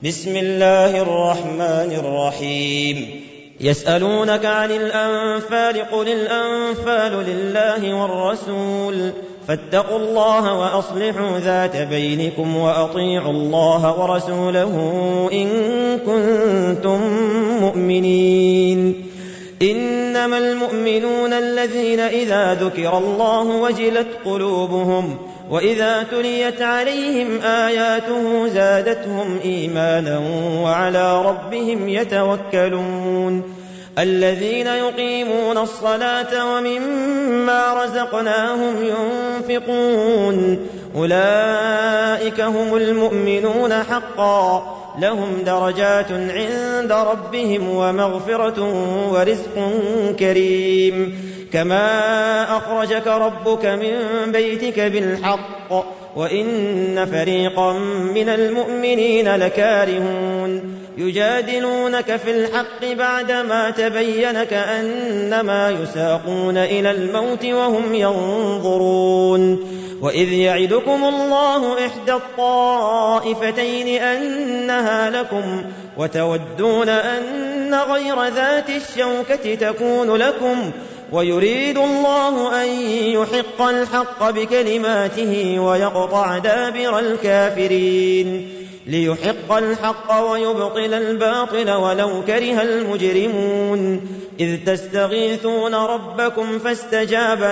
بسم الله الرحمن الرحيم. يسألونك عن الأنفال قل الأنفال لله والرسول فاتقوا الله وأصلحوا ذات بينكم وأطيعوا الله ورسوله إن كنتم مؤمنين. إنما المؤمنون الذين إذا ذكر الله وجلت قلوبهم وإذا تليت عليهم آياته زادتهم إيمانا وعلى ربهم يتوكلون. الذين يقيمون الصلاة ومما رزقناهم ينفقون أولئك هم المؤمنون حقا لهم درجات عند ربهم ومغفرة ورزق كريم. كما أخرجك ربك من بيتك بالحق وإن فريقا من المؤمنين لكارهون يجادلونك في الحق بعدما تبين كأنما يساقون إلى الموت وهم ينظرون. وإذ يعدكم الله إحدى الطائفتين أنها لكم وتودون أن غير ذات الشوكة تكون لكم ويريد الله أن يحق الحق بكلماته ويقطع دابر الكافرين ليحق الحق ويبطل الباطل ولو كره المجرمون. إذ تستغيثون ربكم فاستجاب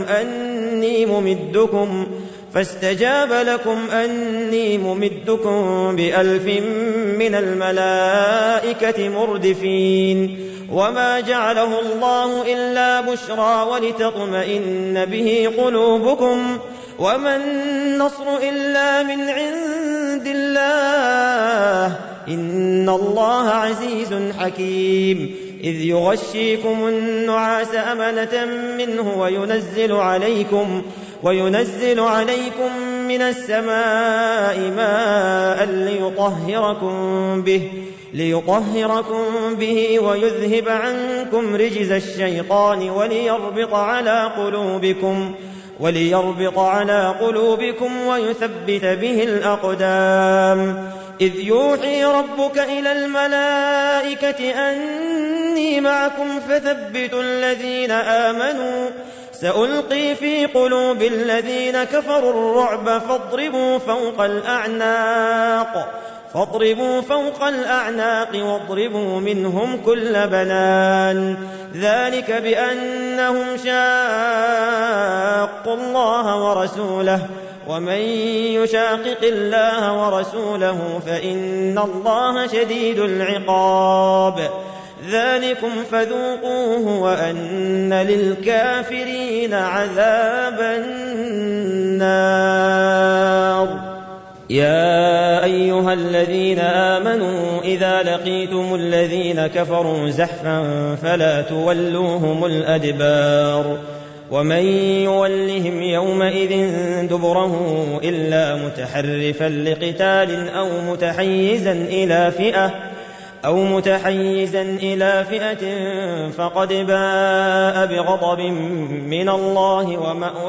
لكم أني ممدكم ب1000 من الملائكة مردفين. وما جعله الله إلا بشرى ولتطمئن به قلوبكم وما النصر إلا من عند الله إن الله عزيز حكيم. إذ يغشيكم النعاس أمنة منه وينزل عليكم من السماء ماء ليطهركم به ويذهب عنكم رجز الشيطان وليربط على قلوبكم ويثبت به الأقدام. إذ يوحي ربك إلى الملائكة أني معكم فثبتوا الذين آمنوا سألقي في قلوب الذين كفروا الرعب فاضربوا فوق الأعناق واضربوا منهم كل بنان. ذلك بأنهم شاقوا الله ورسوله ومن يشاقق الله ورسوله فإن الله شديد العقاب. ذلكم فذوقوه وأن للكافرين عذاب النار. يا أيها الذين آمنوا إذا لقيتم الذين كفروا زحفا فلا تولوهم الأدبار ومن يولهم يومئذ دبره إلا متحرفا لقتال أو متحيزا إلى فئة فقد باء بغضب من الله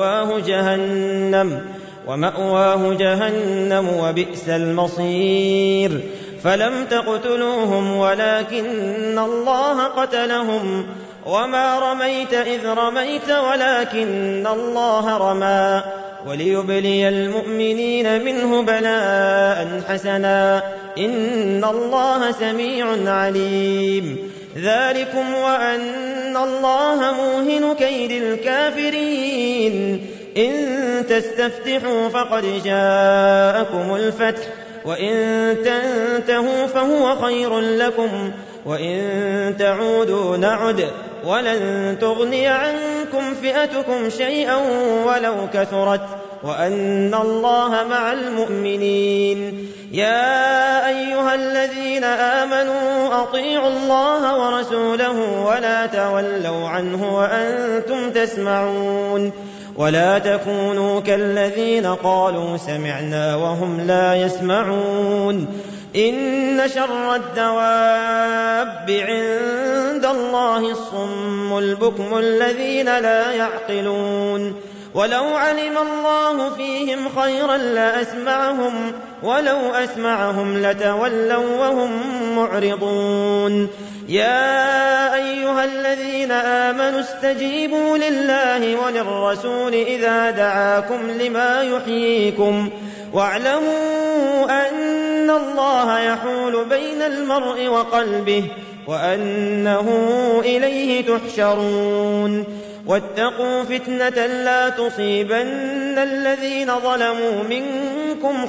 ومأواه جهنم وبئس المصير. فلم تقتلوهم ولكن الله قتلهم وما رميت إذ رميت ولكن الله رمى وليبلي المؤمنين منه بلاء حسنا إن الله سميع عليم. ذلكم وأن الله موهن كيد الكافرين. إن تستفتحوا فقد جاءكم الفتح وإن تنتهوا فهو خير لكم وإن تعودوا نعد ولن تغني عنكم فئتكم شيئا ولو كثرت وأن الله مع المؤمنين. يا أيها الذين آمنوا أطيعوا الله ورسوله ولا تولوا عنه وأنتم تسمعون. ولا تكونوا كالذين قالوا سمعنا وهم لا يسمعون. إن شر الدواب عند الله الصم البكم الذين لا يعقلون. ولو علم الله فيهم خيرا لأسمعهم ولو أسمعهم لتولوا وهم معرضون يا أيها الذين آمنوا استجيبوا لله وللرسول إذا دعاكم لما يحييكم واعلموا أن الله يحول بين المرء وقلبه وأنه إليه تحشرون واتقوا فتنة لا تصيبن الذين ظلموا منكم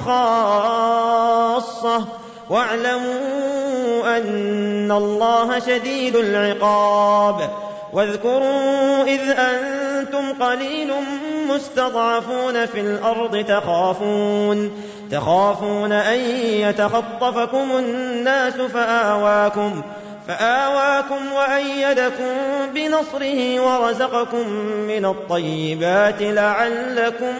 خاصة واعلموا أن الله شديد العقاب واذكروا إذ أنتم قليل مستضعفون في الأرض تخافون أن يتخطفكم الناس فآواكم وأيدكم بنصره ورزقكم من الطيبات لعلكم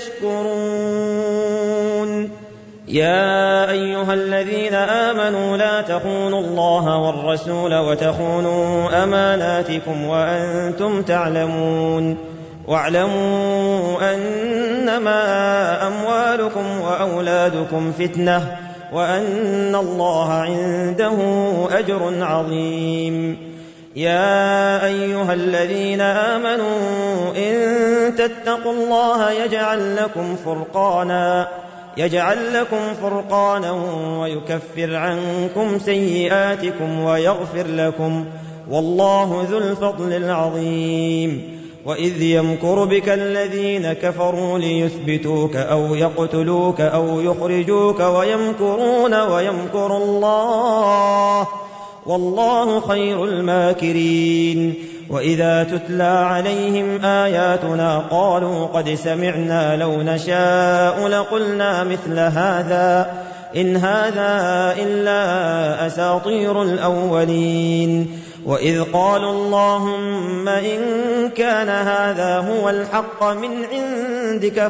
تشكرون يا أيها الذين آمنوا لا تخونوا الله والرسول وتخونوا أماناتكم وأنتم تعلمون واعلموا أنما أموالكم وأولادكم فتنة وأن الله عنده أجر عظيم يا أيها الذين آمنوا إن تتقوا الله يجعل لكم فرقانا ويكفر عنكم سيئاتكم ويغفر لكم والله ذو الفضل العظيم وإذ يمكر بك الذين كفروا ليثبتوك أو يقتلوك أو يخرجوك ويمكرون ويمكر الله والله خير الماكرين وإذا تتلى عليهم آياتنا قالوا قد سمعنا لو نشاء لقلنا مثل هذا إن هذا إلا أساطير الأولين وإذ قالوا اللهم إن كان هذا هو الحق من عندك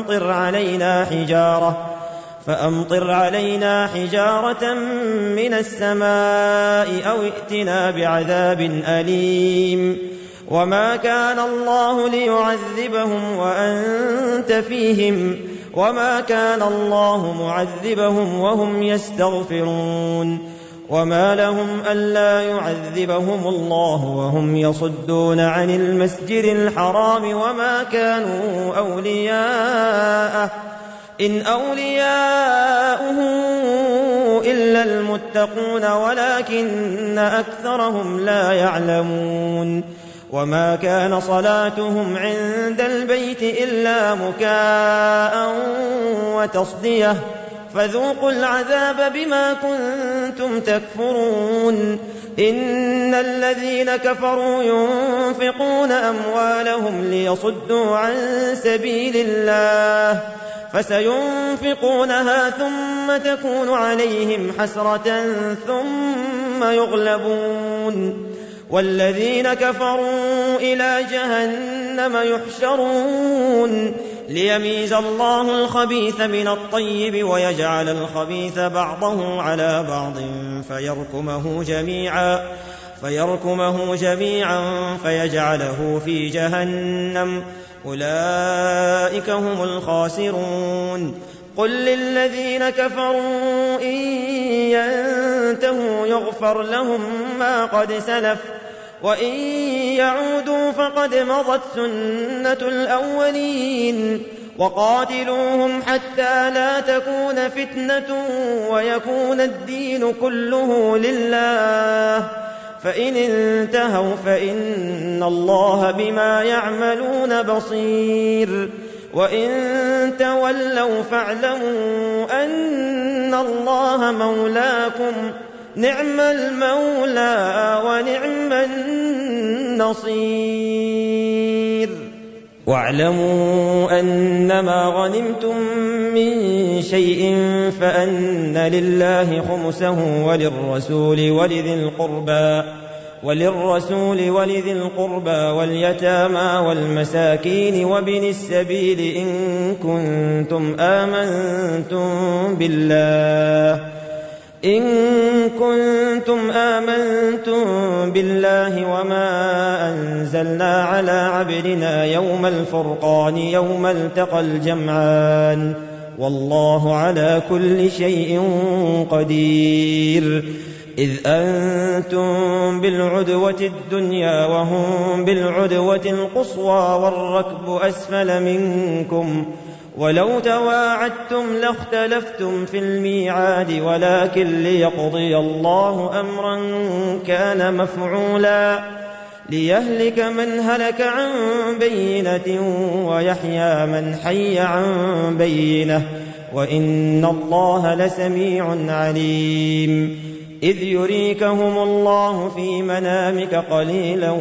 فأمطر علينا حجارة من السماء أو ائتنا بعذاب أليم وما كان الله ليعذبهم وأنت فيهم وما كان الله معذبهم وهم يستغفرون وما لهم ألا يعذبهم الله وهم يصدون عن المسجد الحرام وما كانوا أولياءه إن أولياؤه إلا المتقون ولكن أكثرهم لا يعلمون وما كان صلاتهم عند البيت إلا مكاء وتصدية فذوقوا العذاب بما كنتم تكفرون إن الذين كفروا ينفقون أموالهم ليصدوا عن سبيل الله فسينفقونها ثم تكون عليهم حسرة ثم يغلبون والذين كفروا إلى جهنم يحشرون ليميز الله الخبيث من الطيب ويجعل الخبيث بعضه على بعض فيركمه جميعا فيجعله في جهنم أولئك هم الخاسرون قل للذين كفروا إن ينتهوا يغفر لهم ما قد سلف وإن يعودوا فقد مضت سنة الأولين وقاتلوهم حتى لا تكون فتنة ويكون الدين كله لله فإن انتهوا فإن الله بما يعملون بصير وإن تولوا فاعلموا أن الله مولاكم نعم المولى ونعم النصير واعلموا أنما غنمتم من شيء فأن لله خمسه وللرسول ولذي القربى واليتامى والمساكين وابن السبيل إن كنتم آمنتم بالله كنتم آمنتم بالله وما أنزلنا على عبدنا يوم الفرقان يوم التقى الجمعان والله على كل شيء قدير إذ أنتم بالعدوة الدنيا وهم بالعدوة القصوى والركب أسفل منكم ولو تواعدتم لاختلفتم في الميعاد ولكن ليقضي الله أمرا كان مفعولا ليهلك من هلك عن بينة ويحيى من حي عن بينة وإن الله لسميع عليم إذ يريكهم الله في منامك قليلا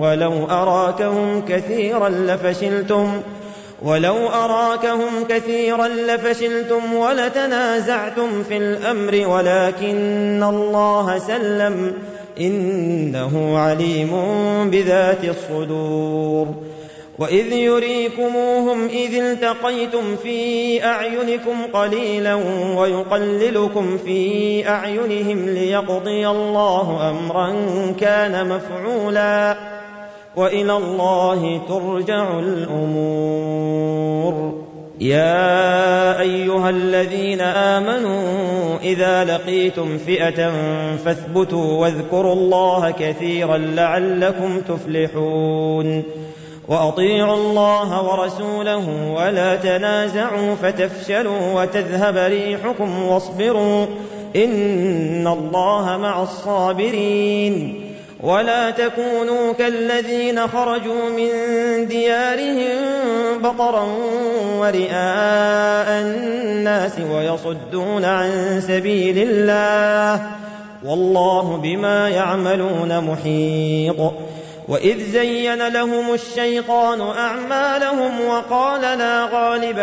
ولو أراكهم كثيرا لفشلتم ولتنازعتم في الأمر ولكن الله سلم إنه عليم بذات الصدور وإذ يريكموهم إذ التقيتم في أعينكم قليلا ويقللكم في أعينهم ليقضي الله أمرا كان مفعولا وإلى الله ترجع الأمور يا أيها الذين آمنوا إذا لقيتم فئة فاثبتوا واذكروا الله كثيرا لعلكم تفلحون وأطيعوا الله ورسوله ولا تنازعوا فتفشلوا وتذهب ريحكم واصبروا إن الله مع الصابرين ولا تكونوا كالذين خرجوا من ديارهم بطرا ورئاء الناس ويصدون عن سبيل الله والله بما يعملون محيط وإذ زين لهم الشيطان أعمالهم وقال لا غالب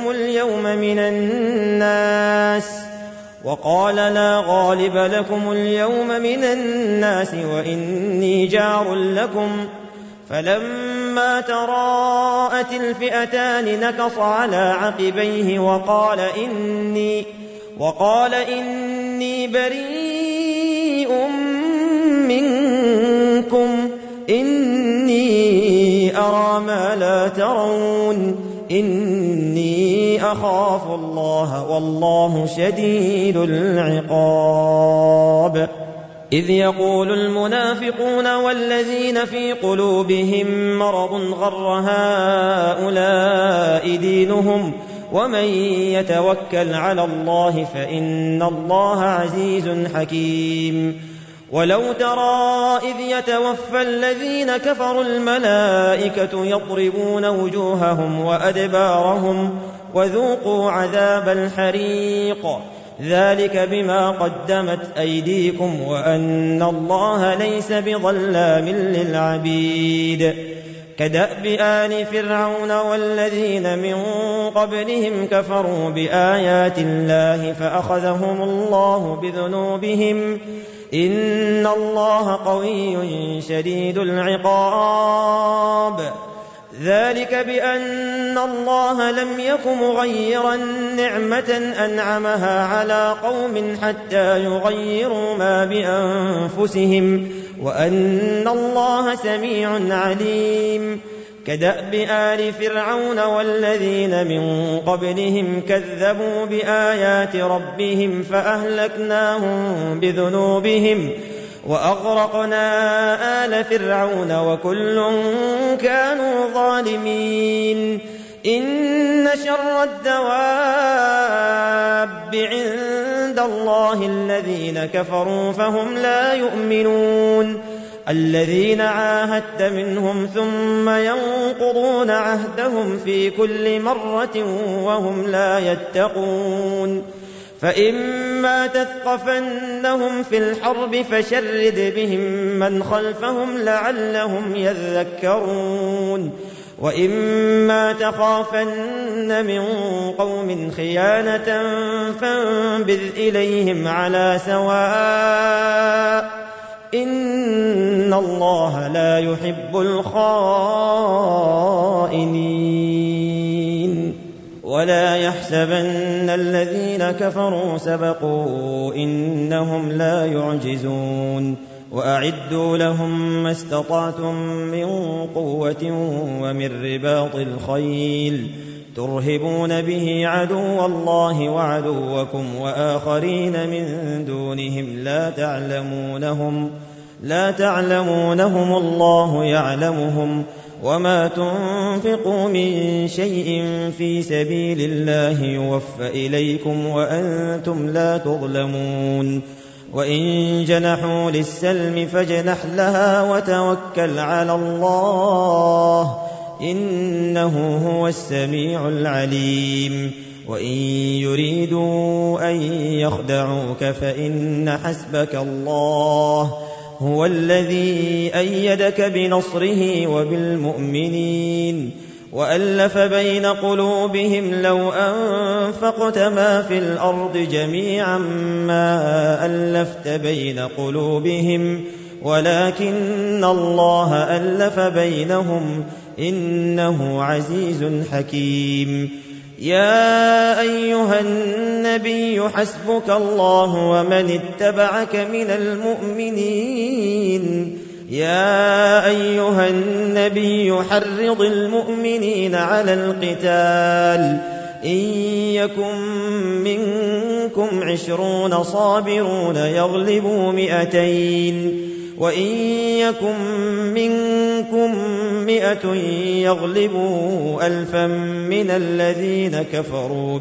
لكم اليوم من الناس وإني جار لكم فلما تراءت الفئتان نكص على عقبيه وقال إني بريء منكم إني أرى ما لا ترون إني أخاف الله والله شديد العقاب إذ يقول المنافقون والذين في قلوبهم مرض غر هؤلاء دينهم ومن يتوكل على الله فإن الله عزيز حكيم ولو ترى إذ يتوفى الذين كفروا الملائكة يضربون وجوههم وأدبارهم وذوقوا عذاب الحريق ذلك بما قدمت أيديكم وأن الله ليس بظلام للعبيد كدأب آل فرعون والذين من قبلهم كفروا بآيات الله فأخذهم الله بذنوبهم إن الله قوي شديد العقاب ذلك بأن الله لم يك مغيرا نعمة أنعمها على قوم حتى يغيروا ما بأنفسهم وأن الله سميع عليم كدأب آل فرعون والذين من قبلهم كذبوا بآيات ربهم فأهلكناهم بذنوبهم وأغرقنا آل فرعون وكل كانوا ظالمين إن شر الدواب عند الله الذين كفروا فهم لا يؤمنون الذين عاهدت منهم ثم ينقضون عهدهم في كل مرة وهم لا يتقون فإما تثقفنهم في الحرب فشرد بهم من خلفهم لعلهم يذكرون وإما تخافن من قوم خيانة فانبذ إليهم على سواء إن الله لا يحب الخائنين ولا يحسبن الذين كفروا سبقوا إنهم لا يعجزون وأعدوا لهم ما استطعتم من قوة ومن رباط الخيل ترهبون به عدو الله وعدوكم وآخرين من دونهم لا تعلمونهم الله يعلمهم وما تنفقوا من شيء في سبيل الله يوفى إليكم وأنتم لا تظلمون وإن جنحوا للسلم فاجنح لها وتوكل على الله إنه هو السميع العليم وإن يريدوا أن يخدعوك فإن حسبك الله هو الذي أيدك بنصره وبالمؤمنين وألف بين قلوبهم لو أنفقت ما في الأرض جميعا ما ألفت بين قلوبهم ولكن الله ألف بينهم إنه عزيز حكيم يا أيها النبي حسبك الله ومن اتبعك من المؤمنين يا أيها النبي حرض المؤمنين على القتال إن يكن منكم 20 صابرون يغلبوا 200 وإن يكن منكم 100 يغلبوا 1000 من الذين كفروا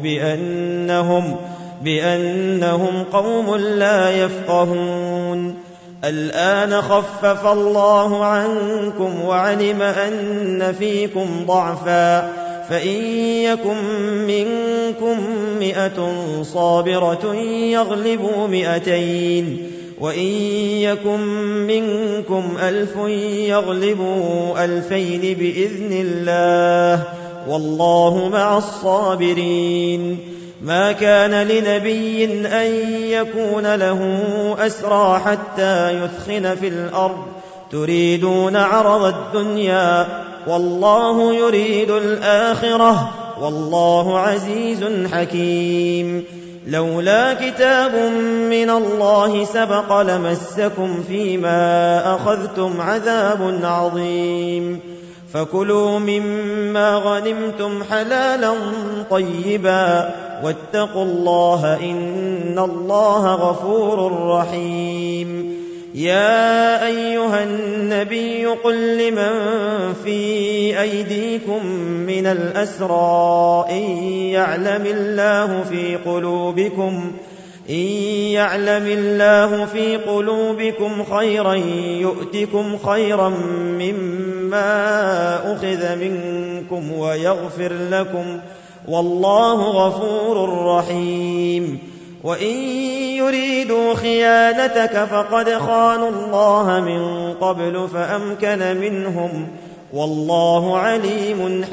بأنهم قوم لا يفقهون الآن خفف الله عنكم وعلم أن فيكم ضعفا فإن يكن منكم 100 صابرة يغلبوا 200 وإن يكن منكم 1000 يغلبوا 2000 بإذن الله والله مع الصابرين ما كان لنبي أن يكون له أسرى حتى يثخن في الأرض تريدون عرض الدنيا والله يريد الآخرة والله عزيز حكيم لولا كتاب من الله سبق لمسكم فيما أخذتم عذاب عظيم فكلوا مما غنمتم حلالا طيبا واتقوا الله إن الله غفور رحيم يا أيها النبي قل لمن في أيديكم من الأسرى إن يعلم الله في قلوبكم خيرا يؤتكم خيرا مما أخذ منكم ويغفر لكم والله غفور رحيم وإن يريدوا خيانتك فقد خانوا الله من قبل فأمكن منهم والله عليم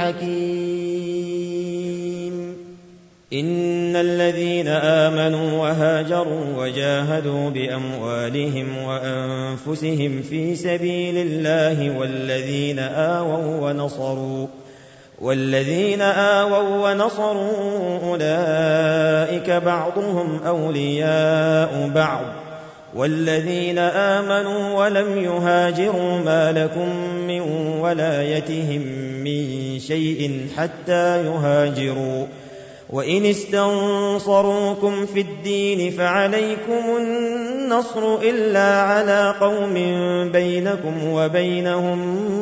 حكيم إن الذين آمنوا وهاجروا وجاهدوا بأموالهم وأنفسهم في سبيل الله والذين آووا ونصروا أولئك بعضهم أولياء بعض والذين آمنوا ولم يهاجروا ما لكم من ولايتهم من شيء حتى يهاجروا وإن استنصروكم في الدين فعليكم النصر إلا على قوم بينكم وبينهم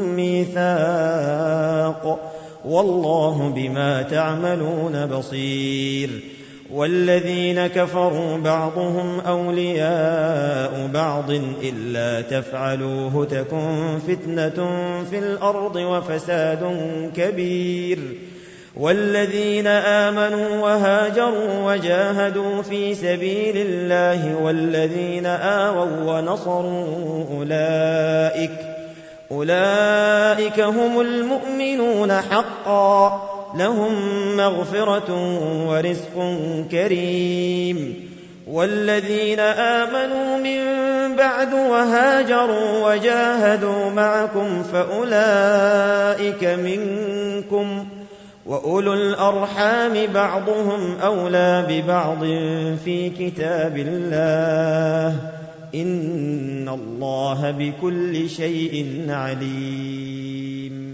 ميثاق والله بما تعملون بصير والذين كفروا بعضهم أولياء بعض إلا تفعلوه تكن فتنة في الأرض وفساد كبير والذين آمنوا وهاجروا وجاهدوا في سبيل الله والذين آووا ونصروا أولئك هم المؤمنون حقا لهم مغفرة ورزق كريم والذين آمنوا من بعد وهاجروا وجاهدوا معكم وأولو الأرحام بعضهم أولى ببعض في كتاب الله إن الله بكل شيء عليم